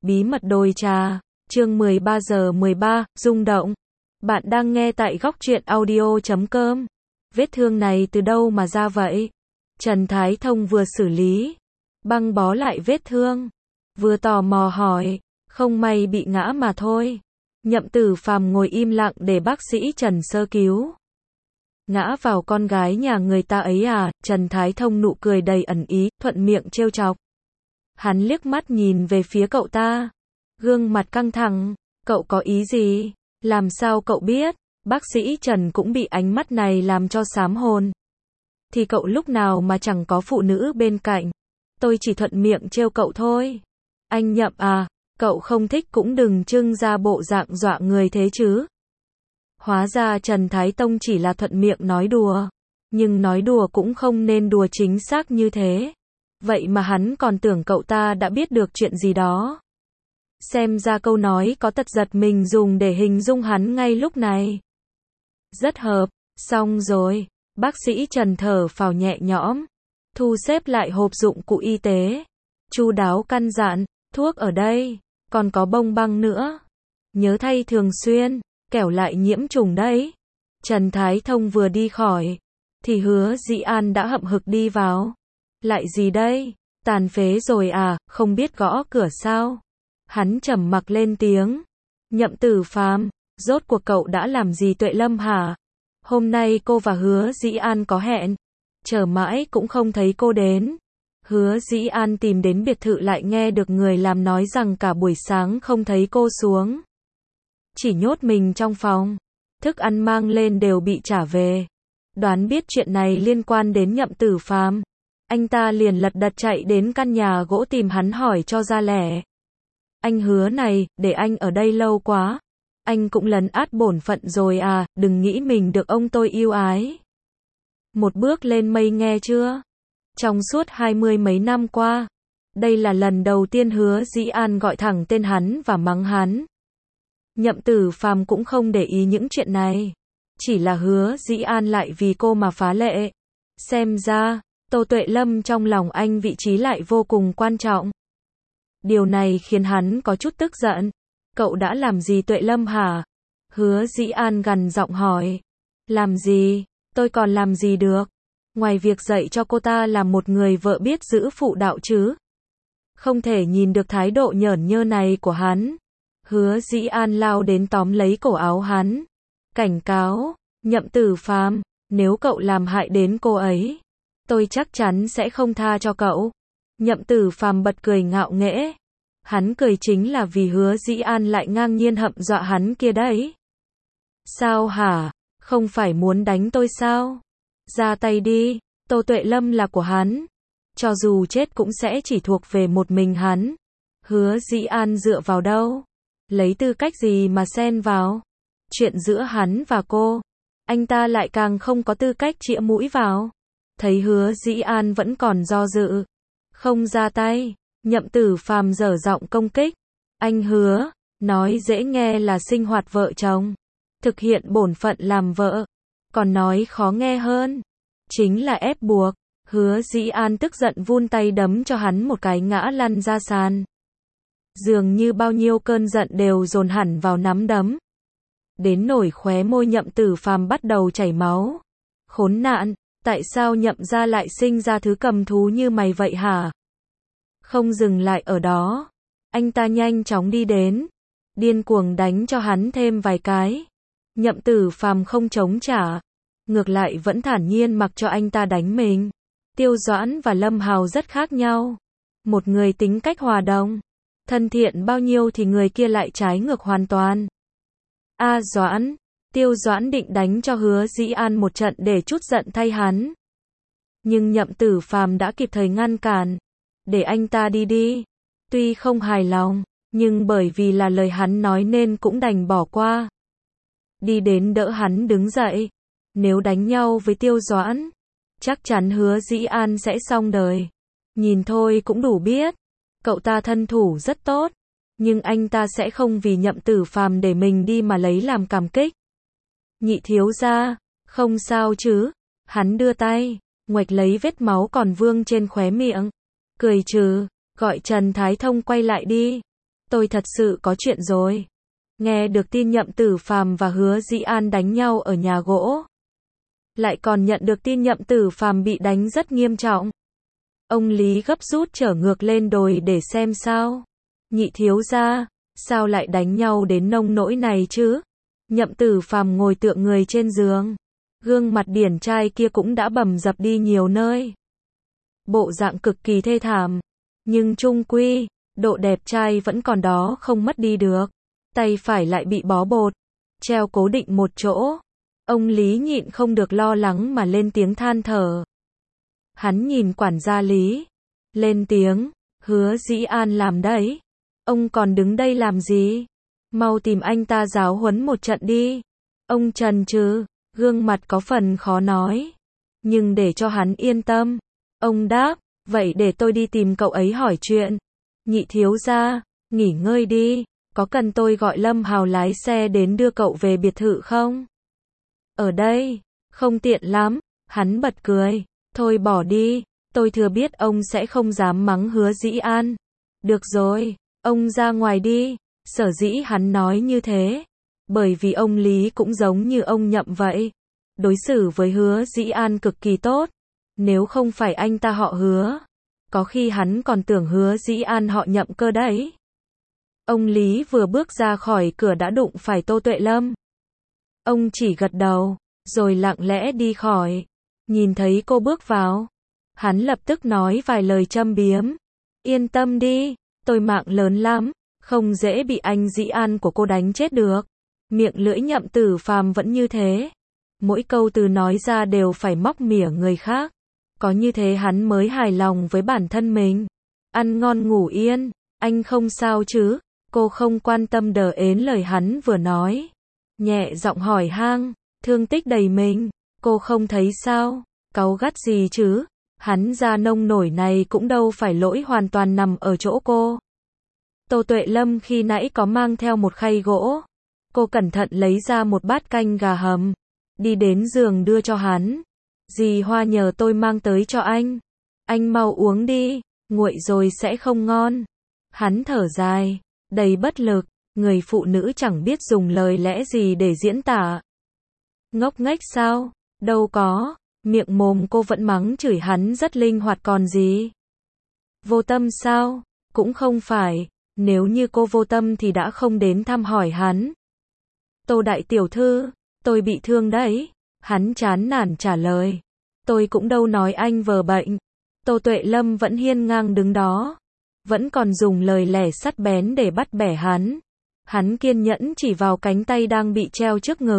Bí mật đồi trà, chương 13 giờ 13, rung động. Bạn đang nghe tại góc truyện audio.com. Vết thương này từ đâu mà ra vậy? Trần Thái Thông vừa xử lý, băng bó lại vết thương, vừa tò mò hỏi, không may bị ngã mà thôi. Nhậm Tử Phàm ngồi im lặng để bác sĩ Trần sơ cứu. Ngã vào con gái nhà người ta ấy à? Trần Thái Thông nụ cười đầy ẩn ý, thuận miệng trêu chọc. Hắn liếc mắt nhìn về phía cậu ta, gương mặt căng thẳng, cậu có ý gì? Làm sao cậu biết? Bác sĩ Trần cũng bị ánh mắt này làm cho sám hồn. Thì cậu lúc nào mà chẳng có phụ nữ bên cạnh? Tôi chỉ thuận miệng trêu cậu thôi. Anh Nhậm à, cậu không thích cũng đừng trưng ra bộ dạng dọa người thế chứ. Hóa ra Trần Thái Tông chỉ là thuận miệng nói đùa. Nhưng nói đùa cũng không nên đùa chính xác như thế. Vậy mà hắn còn tưởng cậu ta đã biết được chuyện gì đó. Xem ra câu nói có tật giật mình dùng để hình dung hắn ngay lúc này. Rất hợp, xong rồi. Bác sĩ Trần thở phào nhẹ nhõm, thu xếp lại hộp dụng cụ y tế. Chu đáo căn dặn, thuốc ở đây, còn có bông băng nữa. Nhớ thay thường xuyên, kẻo lại nhiễm trùng đấy. Trần Thái Thông vừa đi khỏi, thì Hứa Dĩ An đã hậm hực đi vào. Lại gì đây? Tàn phế rồi à, không biết gõ cửa sao? Hắn trầm mặc lên tiếng. Nhậm Tử Phàm, rốt cuộc cậu đã làm gì Tuệ Lâm hả? Hôm nay cô và Hứa Dĩ An có hẹn. Chờ mãi cũng không thấy cô đến. Hứa Dĩ An tìm đến biệt thự lại nghe được người làm nói rằng cả buổi sáng không thấy cô xuống. Chỉ nhốt mình trong phòng. Thức ăn mang lên đều bị trả về. Đoán biết chuyện này liên quan đến Nhậm Tử Phàm, anh ta liền lật đật chạy đến căn nhà gỗ tìm hắn hỏi cho ra lẽ. Anh Hứa này, để anh ở đây lâu quá. Anh cũng lấn át bổn phận rồi à, đừng nghĩ mình được ông tôi yêu ái. Một bước lên mây nghe chưa? Trong suốt 20 mấy năm qua, đây là lần đầu tiên Hứa Dĩ An gọi thẳng tên hắn và mắng hắn. Nhậm Tử Phàm cũng không để ý những chuyện này. Chỉ là Hứa Dĩ An lại vì cô mà phá lệ. Xem ra, Tô Tuệ Lâm trong lòng anh vị trí lại vô cùng quan trọng. Điều này khiến hắn có chút tức giận. Cậu đã làm gì Tuệ Lâm hả? Hứa Dĩ An gằn giọng hỏi. Làm gì? Tôi còn làm gì được? Ngoài việc dạy cho cô ta làm một người vợ biết giữ phụ đạo chứ. Không thể nhìn được thái độ nhởn nhơ này của hắn. Hứa Dĩ An lao đến tóm lấy cổ áo hắn. Cảnh cáo, Nhậm Tử Phàm, nếu cậu làm hại đến cô ấy, tôi chắc chắn sẽ không tha cho cậu. Nhậm Tử Phàm bật cười ngạo nghễ. Hắn cười chính là vì Hứa Dĩ An lại ngang nhiên hậm dọa hắn kia đấy. Sao hả? Không phải muốn đánh tôi sao? Ra tay đi, Tô Tuệ Lâm là của hắn. Cho dù chết cũng sẽ chỉ thuộc về một mình hắn. Hứa Dĩ An dựa vào đâu? Lấy tư cách gì mà xen vào? Chuyện giữa hắn và cô, anh ta lại càng không có tư cách chĩa mũi vào. Thấy Hứa Dĩ An vẫn còn do dự, không ra tay, Nhậm Tử Phàm dở giọng công kích. Anh Hứa, nói dễ nghe là sinh hoạt vợ chồng, thực hiện bổn phận làm vợ. Còn nói khó nghe hơn, chính là ép buộc. Hứa Dĩ An tức giận vun tay đấm cho hắn một cái ngã lăn ra sàn. Dường như bao nhiêu cơn giận đều dồn hẳn vào nắm đấm. Đến nổi khóe môi Nhậm Tử Phàm bắt đầu chảy máu. Khốn nạn, tại sao Nhậm gia lại sinh ra thứ cầm thú như mày vậy hả? Không dừng lại ở đó, anh ta nhanh chóng đi đến, điên cuồng đánh cho hắn thêm vài cái. Nhậm Tử Phàm không chống trả, ngược lại vẫn thản nhiên mặc cho anh ta đánh mình. Tiêu Doãn và Lâm Hào rất khác nhau. Một người tính cách hòa đồng, thân thiện bao nhiêu thì người kia lại trái ngược hoàn toàn. Doãn, Tiêu Doãn định đánh cho Hứa Dĩ An một trận để trút giận thay hắn. Nhưng Nhậm Tử Phàm đã kịp thời ngăn cản. Để anh ta đi đi. Tuy không hài lòng, nhưng bởi vì là lời hắn nói nên cũng đành bỏ qua. Đi đến đỡ hắn đứng dậy. Nếu đánh nhau với Tiêu Doãn, chắc chắn Hứa Dĩ An sẽ xong đời. Nhìn thôi cũng đủ biết, cậu ta thân thủ rất tốt. Nhưng anh ta sẽ không vì Nhậm Tử Phàm để mình đi mà lấy làm cảm kích. Nhị thiếu gia, không sao chứ? Hắn đưa tay, ngoạch lấy vết máu còn vương trên khóe miệng. Cười trừ, gọi Trần Thái Thông quay lại đi. tôi thật sự có chuyện rồi. Nghe được tin Nhậm Tử Phàm và Hứa Dĩ An đánh nhau ở nhà gỗ. Lại còn nhận được tin Nhậm Tử Phàm bị đánh rất nghiêm trọng. Ông Lý gấp rút trở ngược lên đồi để xem sao. Nhị thiếu gia, sao lại đánh nhau đến nông nỗi này chứ? Nhậm Tử Phàm ngồi tựa người trên giường. Gương mặt điển trai kia cũng đã bầm dập đi nhiều nơi. Bộ dạng cực kỳ thê thảm. Nhưng chung quy, độ đẹp trai vẫn còn đó không mất đi được. Tay phải lại bị bó bột, treo cố định một chỗ. Ông Lý nhịn không được lo lắng mà lên tiếng than thở. Hắn nhìn quản gia Lý, lên tiếng, Hứa Dĩ An làm đấy. Ông còn đứng đây làm gì? Mau tìm anh ta giáo huấn một trận đi. Ông chần chừ, gương mặt có phần khó nói. Nhưng để cho hắn yên tâm, ông đáp, vậy để tôi đi tìm cậu ấy hỏi chuyện. Nhị thiếu gia, nghỉ ngơi đi, có cần tôi gọi Lâm Hào lái xe đến đưa cậu về biệt thự không? Ở đây, không tiện lắm, hắn bật cười, thôi bỏ đi, tôi thừa biết ông sẽ không dám mắng Hứa Dĩ An. Được rồi, ông ra ngoài đi, sở dĩ hắn nói như thế, bởi vì ông Lý cũng giống như ông Nhậm vậy. Đối xử với Hứa Dĩ An cực kỳ tốt, nếu không phải anh ta họ Hứa, có khi hắn còn tưởng Hứa Dĩ An họ Nhậm cơ đấy. Ông Lý vừa bước ra khỏi cửa đã đụng phải Tô Tuệ Lâm. Ông chỉ gật đầu, rồi lặng lẽ đi khỏi. Nhìn thấy cô bước vào, hắn lập tức nói vài lời châm biếm. Yên tâm đi, tôi mạng lớn lắm, không dễ bị anh Dĩ An của cô đánh chết được. Miệng lưỡi Nhậm Tử Phàm vẫn như thế. Mỗi câu từ nói ra đều phải móc mỉa người khác. Có như thế hắn mới hài lòng với bản thân mình. Ăn ngon ngủ yên, anh không sao chứ? Cô không quan tâm đờ ến lời hắn vừa nói. Nhẹ giọng hỏi han, thương tích đầy mình, cô không thấy sao? Cáu gắt gì chứ? Hắn ra nông nổi này cũng đâu phải lỗi hoàn toàn nằm ở chỗ cô. Tô Tuệ Lâm khi nãy có mang theo một khay gỗ. Cô cẩn thận lấy ra một bát canh gà hầm, đi đến giường đưa cho hắn. Dì Hoa nhờ tôi mang tới cho anh mau uống đi, nguội rồi sẽ không ngon. Hắn thở dài, đầy bất lực, người phụ nữ chẳng biết dùng lời lẽ gì để diễn tả. Ngốc nghếch sao? Đâu có, miệng mồm cô vẫn mắng chửi hắn rất linh hoạt còn gì. Vô tâm sao? Cũng không phải, nếu như cô vô tâm thì đã không đến thăm hỏi hắn. Tô đại tiểu thư, tôi bị thương đấy. Hắn chán nản trả lời. Tôi cũng đâu nói anh vờ bệnh. Tô Tuệ Lâm vẫn hiên ngang đứng đó, vẫn còn dùng lời lẽ sắc bén để bắt bẻ hắn. Hắn kiên nhẫn chỉ vào cánh tay đang bị treo trước ngực.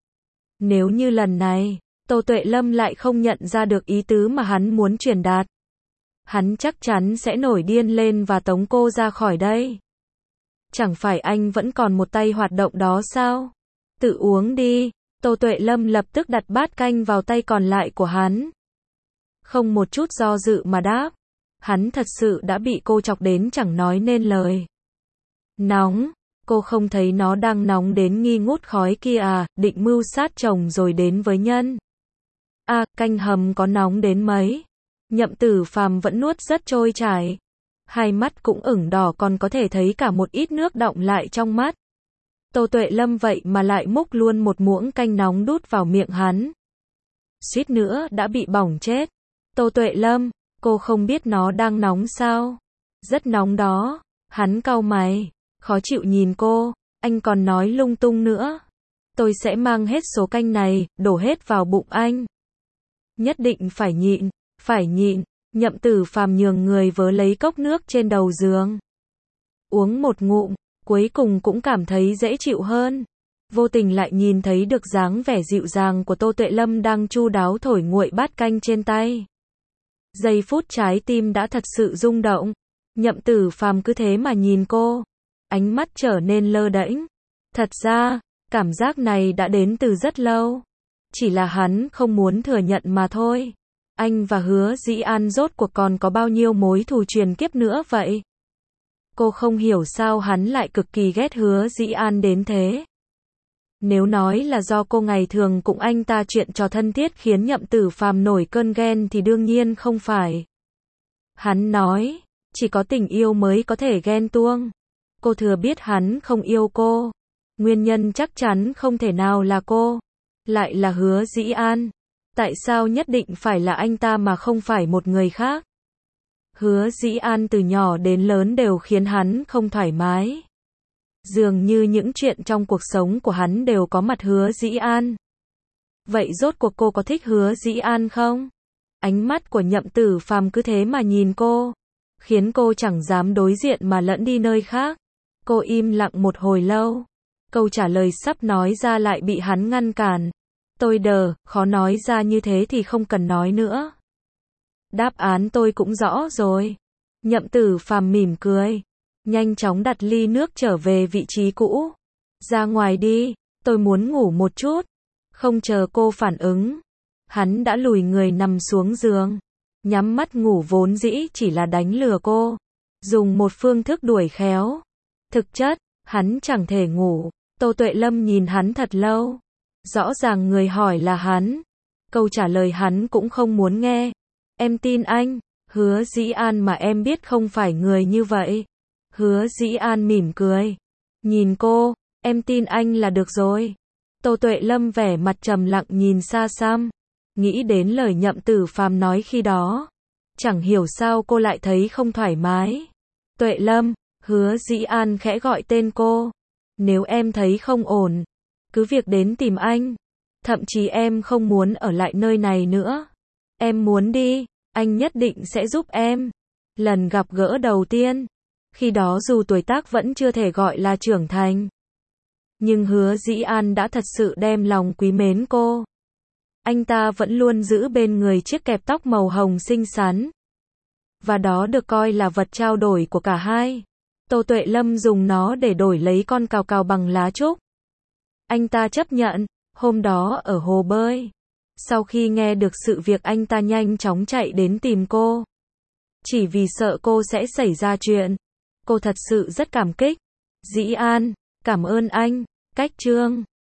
Nếu như lần này, Tô Tuệ Lâm lại không nhận ra được ý tứ mà hắn muốn truyền đạt, hắn chắc chắn sẽ nổi điên lên và tống cô ra khỏi đây. Chẳng phải anh vẫn còn một tay hoạt động đó sao? Tự uống đi. Tô Tuệ Lâm lập tức đặt bát canh vào tay còn lại của hắn. Không một chút do dự mà đáp. Hắn thật sự đã bị cô chọc đến chẳng nói nên lời. Nóng, cô không thấy nó đang nóng đến nghi ngút khói kia à, định mưu sát chồng rồi đến với nhân. À, canh hầm có nóng đến mấy? Nhậm Tử Phàm vẫn nuốt rất trôi chảy. Hai mắt cũng ửng đỏ còn có thể thấy cả một ít nước đọng lại trong mắt. Tô Tuệ Lâm vậy mà lại múc luôn một muỗng canh nóng đút vào miệng hắn. Suýt nữa đã bị bỏng chết. Tô Tuệ Lâm, cô không biết nó đang nóng sao? Rất nóng đó. Hắn cau mày, khó chịu nhìn cô, anh còn nói lung tung nữa. Tôi sẽ mang hết số canh này, đổ hết vào bụng anh. Nhất định phải nhịn, phải nhịn. Nhậm Tử Phàm nhường người vớ lấy cốc nước trên đầu giường. Uống một ngụm, cuối cùng cũng cảm thấy dễ chịu hơn. Vô tình lại nhìn thấy được dáng vẻ dịu dàng của Tô Tuệ Lâm đang chu đáo thổi nguội bát canh trên tay. Giây phút trái tim đã thật sự rung động. Nhậm Tử Phàm cứ thế mà nhìn cô, ánh mắt trở nên lơ đễnh. Thật ra, cảm giác này đã đến từ rất lâu. Chỉ là hắn không muốn thừa nhận mà thôi. Anh và Hứa Dĩ An rốt cuộc còn có bao nhiêu mối thù truyền kiếp nữa vậy? Cô không hiểu sao hắn lại cực kỳ ghét Hứa Dĩ An đến thế. Nếu nói là do cô ngày thường cùng anh ta chuyện trò thân thiết khiến Nhậm Tử Phàm nổi cơn ghen thì đương nhiên không phải. Hắn nói, chỉ có tình yêu mới có thể ghen tuông. Cô thừa biết hắn không yêu cô. Nguyên nhân chắc chắn không thể nào là cô. Lại là Hứa Dĩ An. Tại sao nhất định phải là anh ta mà không phải một người khác? Hứa Dĩ An từ nhỏ đến lớn đều khiến hắn không thoải mái. Dường như những chuyện trong cuộc sống của hắn đều có mặt Hứa Dĩ An. Vậy rốt cuộc cô có thích Hứa Dĩ An không? Ánh mắt của Nhậm Tử Phàm cứ thế mà nhìn cô, khiến cô chẳng dám đối diện mà lẫn đi nơi khác. Cô im lặng một hồi lâu. Câu trả lời sắp nói ra lại bị hắn ngăn cản. Tôi đờ, khó nói ra như thế thì không cần nói nữa. Đáp án tôi cũng rõ rồi. Nhậm Tử Phàm mỉm cười, nhanh chóng đặt ly nước trở về vị trí cũ. Ra ngoài đi, tôi muốn ngủ một chút. Không chờ cô phản ứng, hắn đã lùi người nằm xuống giường, nhắm mắt ngủ vốn dĩ chỉ là đánh lừa cô, dùng một phương thức đuổi khéo. Thực chất, hắn chẳng thể ngủ. Tô Tuệ Lâm nhìn hắn thật lâu. Rõ ràng người hỏi là hắn. Câu trả lời hắn cũng không muốn nghe. Em tin anh, Hứa Dĩ An mà em biết không phải người như vậy. Hứa Dĩ An mỉm cười, nhìn cô, em tin anh là được rồi. Tô Tuệ Lâm vẻ mặt trầm lặng nhìn xa xăm, nghĩ đến lời Nhậm Tử Phàm nói khi đó. Chẳng hiểu sao cô lại thấy không thoải mái. Tuệ Lâm, Hứa Dĩ An khẽ gọi tên cô. Nếu em thấy không ổn, cứ việc đến tìm anh. Thậm chí em không muốn ở lại nơi này nữa. Em muốn đi, anh nhất định sẽ giúp em. Lần gặp gỡ đầu tiên, khi đó dù tuổi tác vẫn chưa thể gọi là trưởng thành, nhưng Hứa Dĩ An đã thật sự đem lòng quý mến cô. Anh ta vẫn luôn giữ bên người chiếc kẹp tóc màu hồng xinh xắn. Và đó được coi là vật trao đổi của cả hai. Tô Tuệ Lâm dùng nó để đổi lấy con cào cào bằng lá trúc. Anh ta chấp nhận. Hôm đó ở hồ bơi, sau khi nghe được sự việc anh ta nhanh chóng chạy đến tìm cô. Chỉ vì sợ cô sẽ xảy ra chuyện. Cô thật sự rất cảm kích. Dĩ An, cảm ơn anh. Cách chương